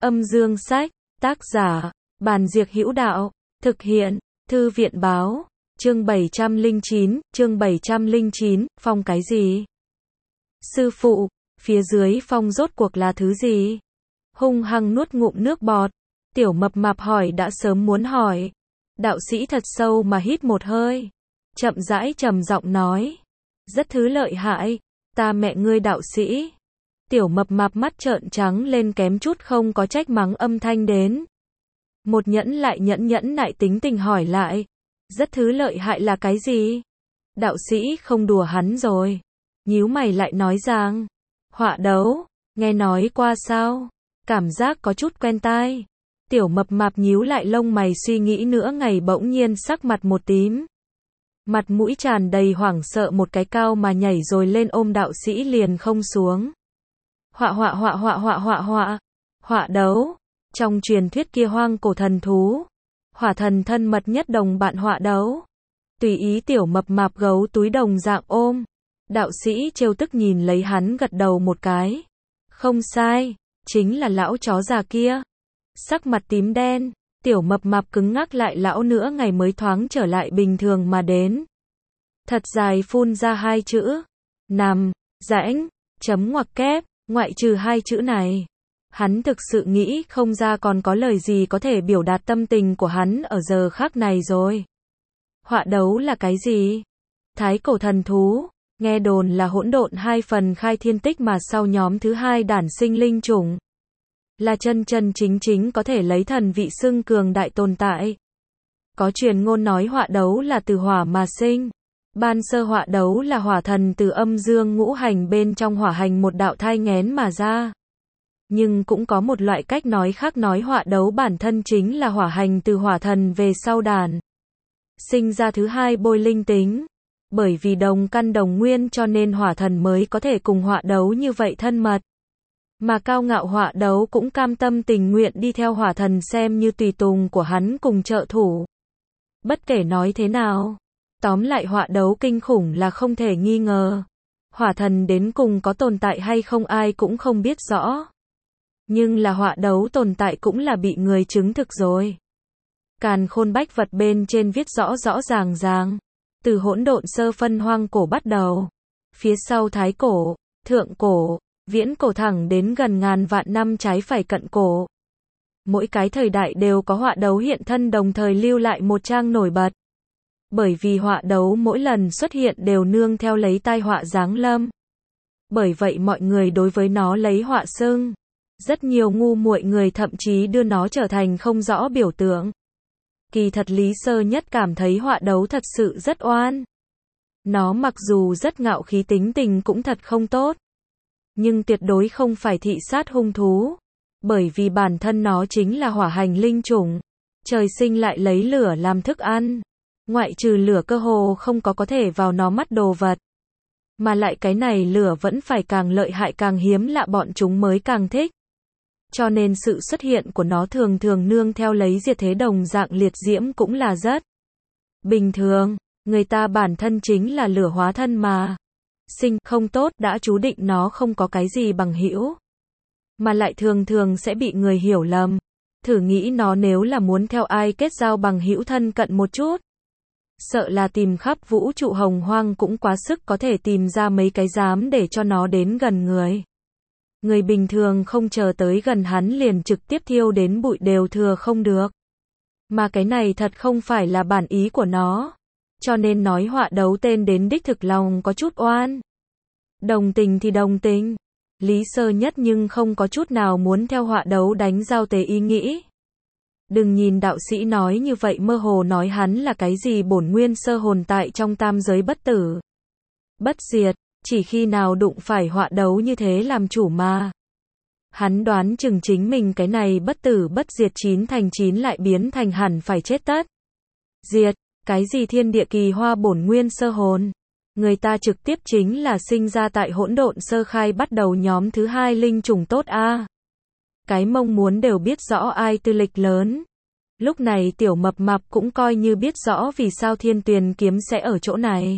Âm dương sách, tác giả, Bàn Diệc Hữu Đạo, thực hiện, Thư viện báo, chương 709, phong cái gì? Sư phụ, phía dưới phong rốt cuộc là thứ gì? Hung hăng nuốt ngụm nước bọt, tiểu mập mạp hỏi đã sớm muốn hỏi. Đạo sĩ thật sâu mà hít một hơi, chậm rãi trầm giọng nói, rất thứ lợi hại, ta mẹ ngươi đạo sĩ. Tiểu mập mạp mắt trợn trắng lên kém chút không có trách mắng âm thanh đến. Một nhẫn nại tính tình hỏi lại, rất thứ lợi hại là cái gì? Đạo sĩ không đùa hắn rồi, nhíu mày lại nói rằng, họa đấu, nghe nói qua sao? Cảm giác có chút quen tai. Tiểu mập mạp nhíu lại lông mày suy nghĩ nửa ngày bỗng nhiên sắc mặt một tím. Mặt mũi tràn đầy hoảng sợ một cái cao mà nhảy rồi lên ôm đạo sĩ liền không xuống. Họa đấu. Trong truyền thuyết kia hoang cổ thần thú, hỏa thần thân mật nhất đồng bạn họa đấu. Tùy ý tiểu mập mạp gấu túi đồng dạng ôm. Đạo sĩ trêu tức nhìn lấy hắn gật đầu một cái. Không sai, chính là lão chó già kia. Sắc mặt tím đen, tiểu mập mạp cứng ngắc lại lão nữa ngày mới thoáng trở lại bình thường mà đến. Thật dài phun ra hai chữ. Nằm, rãnh, chấm ngoặc kép, ngoại trừ hai chữ này. Hắn thực sự nghĩ không ra còn có lời gì có thể biểu đạt tâm tình của hắn ở giờ khắc này rồi. Họa đấu là cái gì? Thái cổ thần thú, nghe đồn là hỗn độn hai phần khai thiên tích mà sau nhóm thứ hai đản sinh linh chủng. Là chân chính có thể lấy thần vị xưng cường đại tồn tại. Có truyền ngôn nói họa đấu là từ hỏa mà sinh. Ban sơ họa đấu là hỏa thần từ âm dương ngũ hành bên trong hỏa hành một đạo thai nghén mà ra. Nhưng cũng có một loại cách nói khác nói họa đấu bản thân chính là hỏa hành từ hỏa thần về sau đàn. Sinh ra thứ hai bôi linh tính. Bởi vì đồng căn đồng nguyên cho nên hỏa thần mới có thể cùng họa đấu như vậy thân mật. Mà cao ngạo họa đấu cũng cam tâm tình nguyện đi theo hỏa thần xem như tùy tùng của hắn cùng trợ thủ. Bất kể nói thế nào, tóm lại họa đấu kinh khủng là không thể nghi ngờ. Hỏa thần đến cùng có tồn tại hay không ai cũng không biết rõ. Nhưng là họa đấu tồn tại cũng là bị người chứng thực rồi. Càn khôn bách vật bên trên viết rõ ràng. Từ hỗn độn sơ phân hoang cổ bắt đầu. Phía sau thái cổ, thượng cổ, viễn cổ thẳng đến gần ngàn vạn năm trái phải cận cổ. Mỗi cái thời đại đều có họa đấu hiện thân đồng thời lưu lại một trang nổi bật. Bởi vì họa đấu mỗi lần xuất hiện đều nương theo lấy tai họa giáng lâm. Bởi vậy mọi người đối với nó lấy họa xưng. Rất nhiều ngu muội người thậm chí đưa nó trở thành không rõ biểu tượng. Kỳ thật Lý Sơ Nhất cảm thấy họa đấu thật sự rất oan. Nó mặc dù rất ngạo khí tính tình cũng thật không tốt. Nhưng tuyệt đối không phải thị sát hung thú. Bởi vì bản thân nó chính là hỏa hành linh chủng. Trời sinh lại lấy lửa làm thức ăn. Ngoại trừ lửa cơ hồ không có thể vào nó mắt đồ vật. Mà lại cái này lửa vẫn phải càng lợi hại càng hiếm lạ bọn chúng mới càng thích. Cho nên sự xuất hiện của nó thường nương theo lấy diệt thế đồng dạng liệt diễm cũng là rất bình thường. Người ta bản thân chính là lửa hóa thân mà. Sinh không tốt đã chú định nó không có cái gì bằng hữu. Mà lại thường sẽ bị người hiểu lầm. Thử nghĩ nó nếu là muốn theo ai kết giao bằng hữu thân cận một chút. Sợ là tìm khắp vũ trụ hồng hoang cũng quá sức có thể tìm ra mấy cái dám để cho nó đến gần người. Người bình thường không chờ tới gần hắn liền trực tiếp thiêu đến bụi đều thừa không được. Mà cái này thật không phải là bản ý của nó. Cho nên nói họa đấu tên đến đích thực lòng có chút oan. Đồng tình thì đồng tình. Lý Sơ Nhất nhưng không có chút nào muốn theo họa đấu đánh giao tế ý nghĩ. Đừng nhìn đạo sĩ nói như vậy mơ hồ nói hắn là cái gì bổn nguyên sơ hồn tại trong tam giới bất tử. Bất diệt, chỉ khi nào đụng phải họa đấu như thế làm chủ mà. Hắn đoán chừng chính mình cái này bất tử bất diệt 9 thành 9 lại biến thành hẳn phải chết tất. Diệt, cái gì thiên địa kỳ hoa bổn nguyên sơ hồn. Người ta trực tiếp chính là sinh ra tại hỗn độn sơ khai bắt đầu nhóm thứ hai linh chủng tốt a. Cái mong muốn đều biết rõ ai tư lịch lớn. Lúc này tiểu mập mạp cũng coi như biết rõ vì sao thiên tuyền kiếm sẽ ở chỗ này.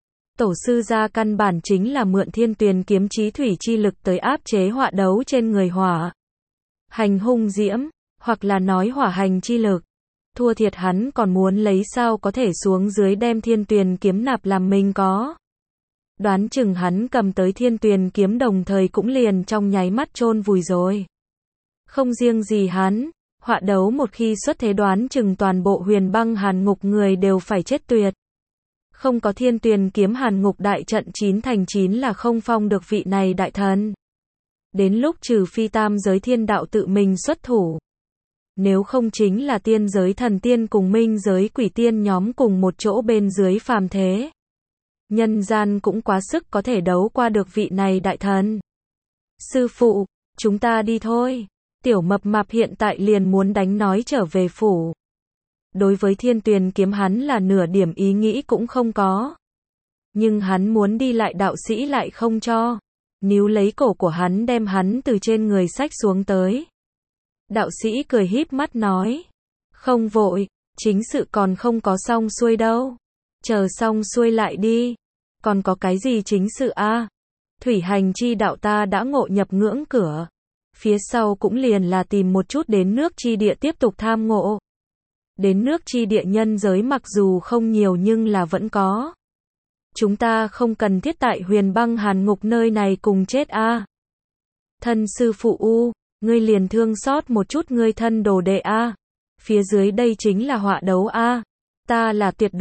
Tổ sư gia căn bản chính là mượn thiên tuyền kiếm chí thủy chi lực tới áp chế họa đấu trên người hỏa. hành hung diễm, hoặc là nói hỏa hành chi lực. Thua thiệt hắn còn muốn lấy sao có thể xuống dưới đem thiên tuyền kiếm nạp làm mình có. Đoán chừng hắn cầm tới thiên tuyền kiếm đồng thời cũng liền trong nháy mắt chôn vùi rồi. Không riêng gì hắn, họa đấu một khi xuất thế đoán chừng toàn bộ huyền băng hàn ngục người đều phải chết tuyệt. Không có thiên tuyền kiếm hàn ngục đại trận 9 thành 9 là không phong được vị này đại thần. Đến lúc trừ phi tam giới thiên đạo tự mình xuất thủ. Nếu không chính là tiên giới thần tiên cùng minh giới quỷ tiên nhóm cùng một chỗ bên dưới phàm thế. Nhân gian cũng quá sức có thể đấu qua được vị này đại thần. Sư phụ, chúng ta đi thôi. Tiểu mập mạp hiện tại liền muốn đánh nói trở về phủ. Đối với thiên tuyền kiếm hắn là nửa điểm ý nghĩ cũng không có. Nhưng hắn muốn đi lại đạo sĩ lại không cho. Níu lấy cổ của hắn đem hắn từ trên người xách xuống tới. Đạo sĩ cười híp mắt nói. Không vội, chính sự còn không có xong xuôi đâu. Chờ xong xuôi lại đi. Còn có cái gì chính sự a? Thủy hành chi đạo ta đã ngộ nhập ngưỡng cửa. Phía sau cũng liền là tìm một chút đến nước chi địa tiếp tục tham ngộ. Đến nước chi địa nhân giới mặc dù không nhiều nhưng là vẫn có. Chúng ta không cần thiết tại huyền băng hàn ngục nơi này cùng chết a. Thân sư phụ u, ngươi liền thương xót một chút ngươi thân đồ đệ a. Phía dưới đây chính là họa đấu a. Ta là tuyệt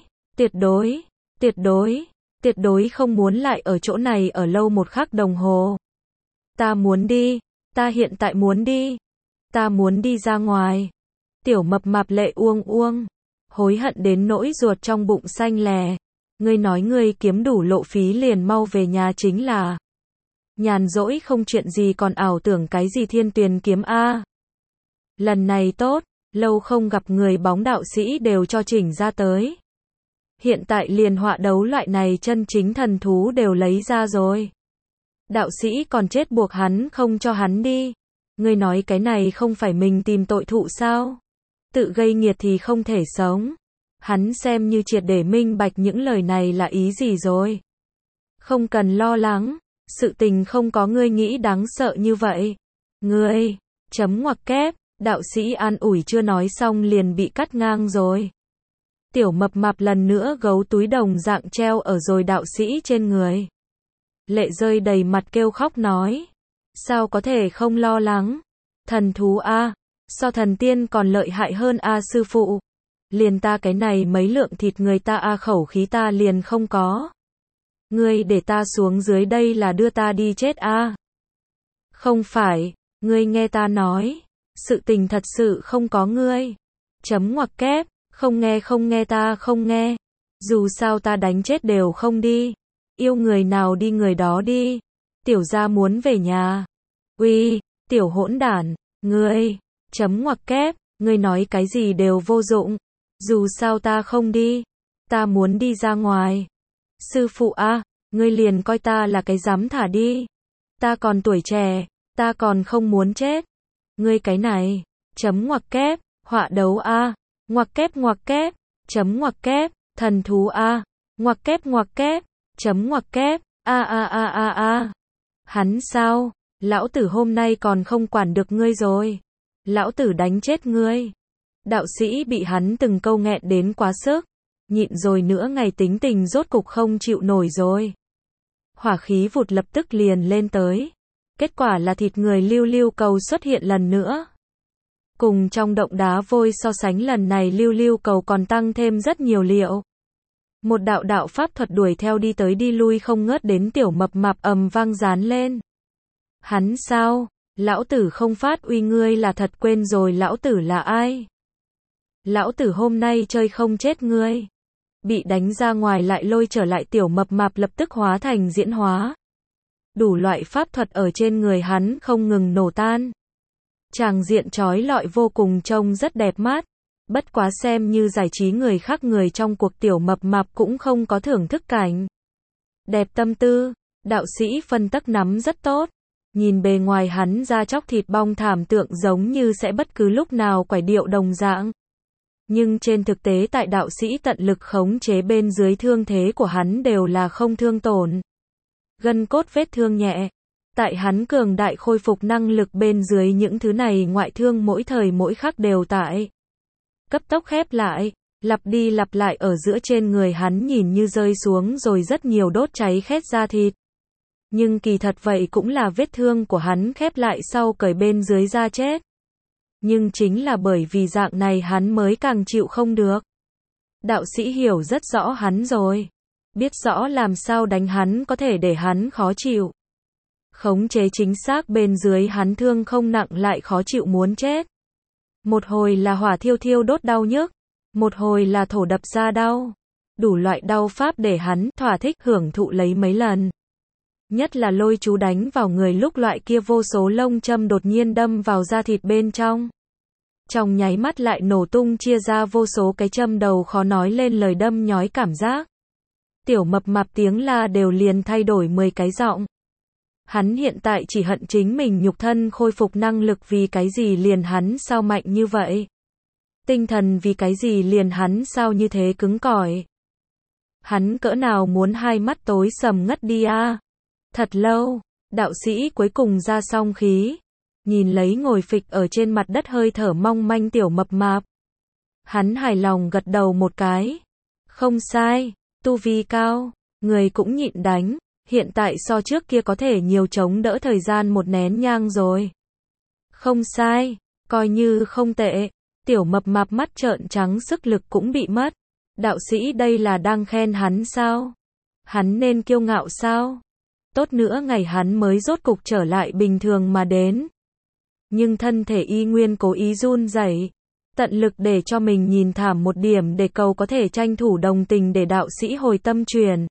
đối không muốn lại ở chỗ này ở lâu một khắc đồng hồ. Ta muốn đi, ta hiện tại muốn đi. Ta muốn đi ra ngoài. Tiểu mập mạp lệ uông uông, hối hận đến nỗi ruột trong bụng xanh lè. Ngươi nói ngươi kiếm đủ lộ phí liền mau về nhà chính là. Nhàn rỗi không chuyện gì còn ảo tưởng cái gì thiên tuyền kiếm a. Lần này tốt, lâu không gặp người bóng đạo sĩ đều cho chỉnh ra tới. Hiện tại liền họa đấu loại này chân chính thần thú đều lấy ra rồi. Đạo sĩ còn chết buộc hắn không cho hắn đi. Ngươi nói cái này không phải mình tìm tội thụ sao? Tự gây nghiệt thì không thể sống. Hắn xem như triệt để minh bạch những lời này là ý gì rồi. Không cần lo lắng, sự tình không có ngươi nghĩ đáng sợ như vậy. Ngươi, chấm ngoặc kép, đạo sĩ an ủi chưa nói xong liền bị cắt ngang rồi. Tiểu mập mạp lần nữa gấu túi đồng dạng treo ở rồi đạo sĩ trên người. Lệ rơi đầy mặt kêu khóc nói. Sao có thể không lo lắng? Thần thú a, so thần tiên còn lợi hại hơn a sư phụ. Liền ta cái này mấy lượng thịt người ta a khẩu khí ta liền không có. Ngươi để ta xuống dưới đây là đưa ta đi chết a. Không phải, ngươi nghe ta nói. Sự tình thật sự không có ngươi. Chấm ngoặc kép, không nghe ta không nghe. Dù sao ta đánh chết đều không đi. Yêu người nào đi người đó đi. Tiểu gia muốn về nhà. Uy, tiểu hỗn đản, ngươi, chấm ngoặc kép, ngươi nói cái gì đều vô dụng. Dù sao ta không đi. Ta muốn đi ra ngoài. Sư phụ a, ngươi liền coi ta là cái dám thả đi. Ta còn tuổi trẻ, ta còn không muốn chết. Ngươi cái này, chấm ngoặc kép, họa đấu a, ngoặc kép, chấm ngoặc kép, thần thú a, ngoặc kép, chấm ngoặc kép, a. Hắn sao? Lão tử hôm nay còn không quản được ngươi rồi. Lão tử đánh chết ngươi. Đạo sĩ bị hắn từng câu nghẹn đến quá sức. Nhịn rồi nữa ngày tính tình rốt cục không chịu nổi rồi. Hỏa khí vụt lập tức liền lên tới. Kết quả là thịt người lưu lưu cầu xuất hiện lần nữa. Cùng trong động đá vôi so sánh lần này lưu lưu cầu còn tăng thêm rất nhiều liệu. Một đạo pháp thuật đuổi theo đi tới đi lui không ngớt đến tiểu mập mạp ầm vang dán lên. Hắn sao? Lão tử không phát uy ngươi là thật quên rồi lão tử là ai? Lão tử hôm nay chơi không chết ngươi. Bị đánh ra ngoài lại lôi trở lại tiểu mập mạp lập tức hóa thành diễn hóa. Đủ loại pháp thuật ở trên người hắn không ngừng nổ tan. Tràng diện chói lọi vô cùng trông rất đẹp mắt. Bất quá xem như giải trí người khác người trong cuộc tiểu mập mạp cũng không có thưởng thức cảnh. Đẹp tâm tư, đạo sĩ phân tắc nắm rất tốt. Nhìn bề ngoài hắn ra chóc thịt bong thảm tượng giống như sẽ bất cứ lúc nào quải điệu đồng dạng. Nhưng trên thực tế tại đạo sĩ tận lực khống chế bên dưới thương thế của hắn đều là không thương tổn. Gân cốt vết thương nhẹ. Tại hắn cường đại khôi phục năng lực bên dưới những thứ này ngoại thương mỗi thời mỗi khắc đều tại cấp tốc khép lại, lặp đi lặp lại ở giữa trên người hắn nhìn như rơi xuống rồi rất nhiều đốt cháy khét da thịt. Nhưng kỳ thật vậy cũng là vết thương của hắn khép lại sau cởi bên dưới da chết. Nhưng chính là bởi vì dạng này hắn mới càng chịu không được. Đạo sĩ hiểu rất rõ hắn rồi. Biết rõ làm sao đánh hắn có thể để hắn khó chịu. Khống chế chính xác bên dưới hắn thương không nặng lại khó chịu muốn chết. Một hồi là hỏa thiêu thiêu đốt đau nhức. Một hồi là thổ đập ra đau. Đủ loại đau pháp để hắn thỏa thích hưởng thụ lấy mấy lần. Nhất là lôi chú đánh vào người lúc loại kia vô số lông châm đột nhiên đâm vào da thịt bên trong. Trong nháy mắt lại nổ tung chia ra vô số cái châm đầu khó nói lên lời đâm nhói cảm giác. Tiểu mập mạp tiếng la đều liền thay đổi 10 cái giọng. Hắn hiện tại chỉ hận chính mình nhục thân khôi phục năng lực vì cái gì liền hắn sao mạnh như vậy. Tinh thần vì cái gì liền hắn sao như thế cứng cỏi. Hắn cỡ nào muốn hai mắt tối sầm ngất đi a. Thật lâu, đạo sĩ cuối cùng ra xong khí. Nhìn lấy ngồi phịch ở trên mặt đất hơi thở mong manh tiểu mập mạp. Hắn hài lòng gật đầu một cái. Không sai, tu vi cao, người cũng nhịn đánh. Hiện tại so trước kia có thể nhiều chống đỡ thời gian một nén nhang rồi. Không sai, coi như không tệ. Tiểu mập mạp mắt trợn trắng sức lực cũng bị mất. Đạo sĩ đây là đang khen hắn sao? Hắn nên kiêu ngạo sao? Tốt nữa ngày hắn mới rốt cục trở lại bình thường mà đến. Nhưng thân thể y nguyên cố ý run rẩy, tận lực để cho mình nhìn thảm một điểm để cầu có thể tranh thủ đồng tình để đạo sĩ hồi tâm truyền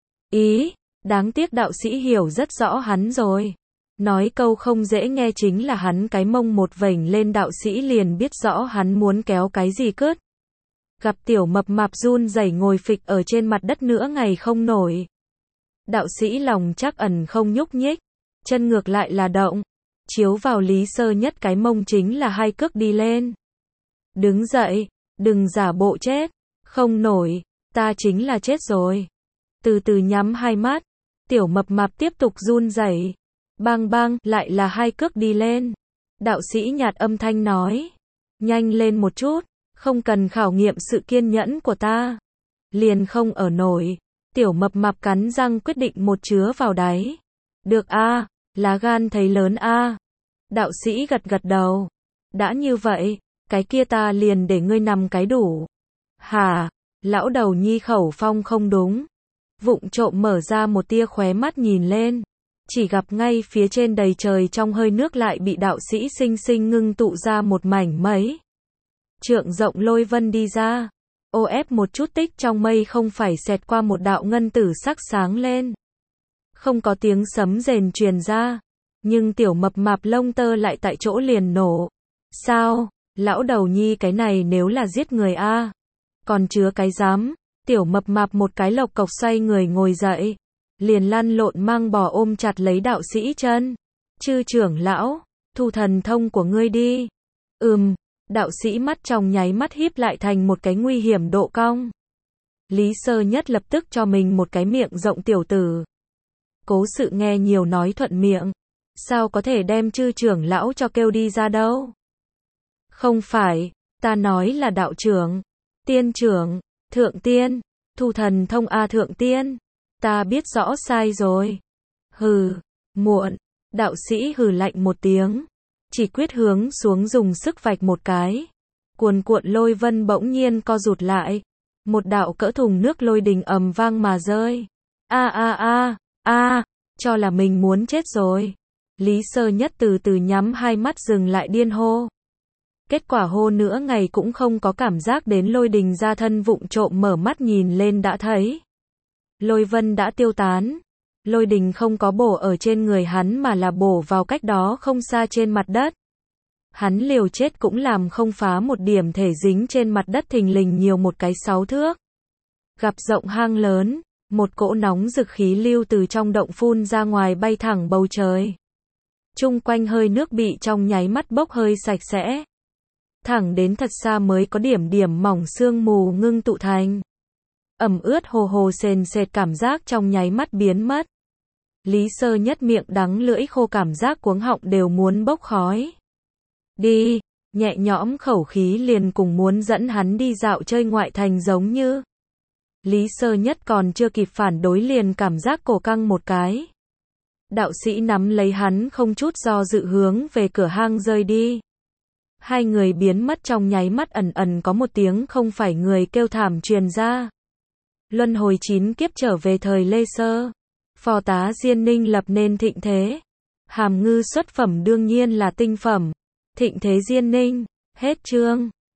ý. Đáng tiếc đạo sĩ hiểu rất rõ hắn rồi. Nói câu không dễ nghe chính là hắn cái mông một vểnh lên đạo sĩ liền biết rõ hắn muốn kéo cái gì cứt. Gặp tiểu mập mạp run rẩy ngồi phịch ở trên mặt đất nữa ngày không nổi. Đạo sĩ lòng chắc ẩn không nhúc nhích, chân ngược lại là động, chiếu vào Lý Sơ Nhất cái mông chính là hai cước đi lên. Đứng dậy, đừng giả bộ chết, không nổi, ta chính là chết rồi. Từ từ nhắm hai mắt, tiểu mập mạp tiếp tục run rẩy. Bang bang, lại là hai cước đi lên. Đạo sĩ nhạt âm thanh nói, nhanh lên một chút, không cần khảo nghiệm sự kiên nhẫn của ta. Liền không ở nổi. Tiểu mập mạp cắn răng quyết định một chứa vào đáy. Được a, lá gan thấy lớn a. Đạo sĩ gật gật đầu. Đã như vậy, cái kia ta liền để ngươi nằm cái đủ. Hả? Lão đầu nhi khẩu phong không đúng. Vụng trộm mở ra một tia khóe mắt nhìn lên. Chỉ gặp ngay phía trên đầy trời trong hơi nước lại bị đạo sĩ sinh sinh ngưng tụ ra một mảnh mấy trượng rộng lôi vân đi ra. Ô ép một chút tích trong mây không phải xẹt qua một đạo ngân tử sắc sáng lên. Không có tiếng sấm rền truyền ra. Nhưng tiểu mập mạp lông tơ lại tại chỗ liền nổ. Sao? Lão đầu nhi cái này nếu là giết người a, còn chứa cái dám. Tiểu mập mạp một cái lộc cộc xoay người ngồi dậy. Liền lăn lộn mang bò ôm chặt lấy đạo sĩ chân. Chư trưởng lão, thu thần thông của ngươi đi. Đạo sĩ mắt trong nháy mắt híp lại thành một cái nguy hiểm độ cong. Lý Sơ Nhất lập tức cho mình một cái miệng rộng tiểu tử. Cố sự nghe nhiều nói thuận miệng. Sao có thể đem chư trưởng lão cho kêu đi ra đâu? Không phải, ta nói là đạo trưởng, tiên trưởng, thượng tiên, thu thần thông a thượng tiên. Ta biết rõ sai rồi. Hừ, muộn. Đạo sĩ hừ lạnh một tiếng. Chỉ quyết hướng xuống dùng sức vạch một cái. Cuồn cuộn lôi vân bỗng nhiên co rụt lại. Một đạo cỡ thùng nước lôi đình ầm vang mà rơi. Cho là mình muốn chết rồi. Lý Sơ Nhất từ từ nhắm hai mắt dừng lại điên hô. Kết quả hô nữa ngày cũng không có cảm giác đến lôi đình ra thân vụng trộm mở mắt nhìn lên đã thấy. Lôi vân đã tiêu tán. Lôi đình không có bổ ở trên người hắn mà là bổ vào cách đó không xa trên mặt đất. Hắn liều chết cũng làm không phá một điểm thể dính trên mặt đất thình lình nhiều một cái 6 thước. Gặp rộng hang lớn, một cỗ nóng rực khí lưu từ trong động phun ra ngoài bay thẳng bầu trời. Chung quanh hơi nước bị trong nháy mắt bốc hơi sạch sẽ. Thẳng đến thật xa mới có điểm điểm mỏng sương mù ngưng tụ thành. Ẩm ướt hồ hồ sền sệt cảm giác trong nháy mắt biến mất. Lý Sơ Nhất miệng đắng lưỡi khô, cảm giác cuống họng đều muốn bốc khói. Đi, nhẹ nhõm khẩu khí liền cùng muốn dẫn hắn đi dạo chơi ngoại thành giống như. Lý Sơ Nhất còn chưa kịp phản đối liền cảm giác cổ căng một cái. Đạo sĩ nắm lấy hắn không chút do dự hướng về cửa hang rơi đi. Hai người biến mất trong nháy mắt, ẩn ẩn có một tiếng không phải người kêu thảm truyền ra. Luân hồi 9 kiếp trở về thời Lê Sơ. Phò tá Diên Ninh lập nên thịnh thế. Hàm ngư xuất phẩm đương nhiên là tinh phẩm. Thịnh thế Diên Ninh. Hết chương.